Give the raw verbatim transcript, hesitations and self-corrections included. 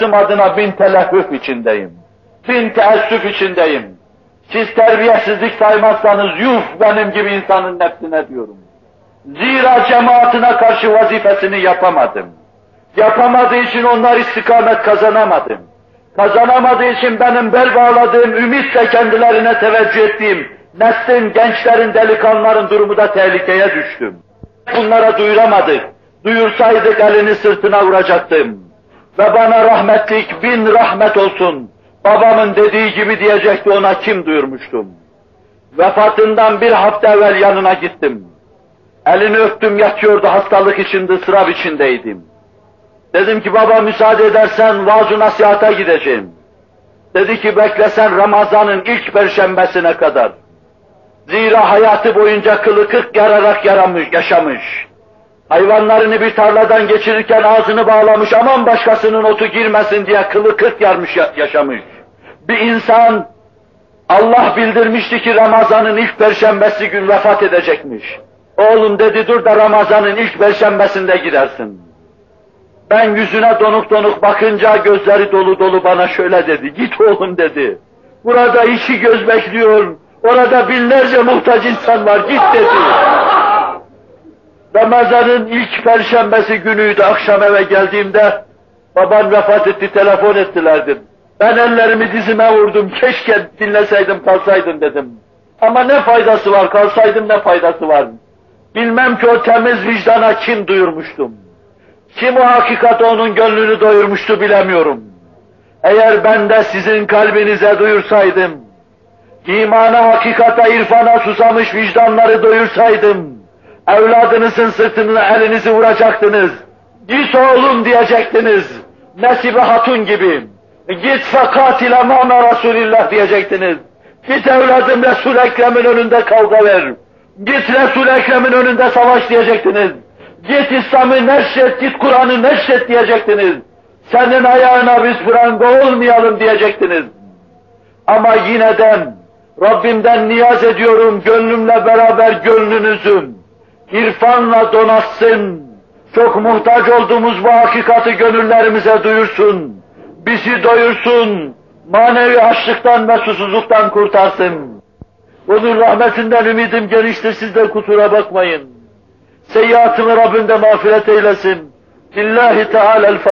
adına bin telehhüf içindeyim. Bin teessüf içindeyim. Siz terbiyesizlik saymazsanız yuf benim gibi insanın nefsine diyorum. Zira cemaatine karşı vazifesini yapamadım. Yapamadığı için onlar istikamet kazanamadım. Kazanamadığı için benim bel bağladığım, ümitle kendilerine teveccüh ettiğim neslin, gençlerin, delikanlıların durumu da tehlikeye düştüm. Bunlara duyuramadık. Duyursaydık elini sırtına vuracaktım. Ve bana rahmetlik bin rahmet olsun. Babamın dediği gibi diyecekti, ona kim duyurmuştum. Vefatından bir hafta evvel yanına gittim. Elini öptüm, yatıyordu, hastalık içinde, ıstırap içindeydim. Dedim ki baba müsaade edersen vaaz-ı nasihata gideceğim. Dedi ki beklesen Ramazan'ın ilk perşembesine kadar. Zira hayatı boyunca kılı kırk yararak yaramış, yaşamış. Hayvanlarını bir tarladan geçirirken ağzını bağlamış, aman başkasının otu girmesin diye kılı kırk yarmış yaşamış. Bir insan, Allah bildirmişti ki Ramazan'ın ilk perşembesi gün vefat edecekmiş. Oğlum dedi, dur da Ramazan'ın ilk perşembesinde gidersin. Ben yüzüne donuk donuk bakınca gözleri dolu dolu bana şöyle dedi, git oğlum dedi. Burada iki göz bekliyor, orada binlerce muhtaç insan var, git dedi. Ramazan'ın ilk perşembesi günüydü, akşam eve geldiğimde, baban vefat etti, telefon ettilerdi. Ben ellerimi dizime vurdum, keşke dinleseydim, kalsaydım dedim. Ama ne faydası var, kalsaydım ne faydası var? Bilmem ki o temiz vicdana kim duyurmuştum. Kim o hakikati onun gönlünü doyurmuştu bilemiyorum. Eğer ben de sizin kalbinize duyursaydım, imana, hakikata, irfana susamış vicdanları doyursaydım, evladınızın sırtına elinizi vuracaktınız. Git oğlum diyecektiniz. Nesibe Hatun gibi. Git fakat ile mâme Resulillah diyecektiniz. Git evladım Resul-i Ekrem'in önünde kavga ver. Git Resul-i Ekrem'in önünde savaş diyecektiniz. Git İslam'ı neşret, git Kur'an'ı neşret diyecektiniz. Senin ayağına biz pranga olmayalım diyecektiniz. Ama yine de Rabbimden niyaz ediyorum, gönlümle beraber gönlünüzü irfanla donatsın, çok muhtaç olduğumuz bu hakikati gönüllerimize duyursun, bizi doyursun, manevi açlıktan ve susuzluktan kurtarsın. Onun rahmetinden ümidim geniştir, siz de kusura bakmayın. Seyyiatımı Rabbim de mağfiret eylesin. Lillahi Teala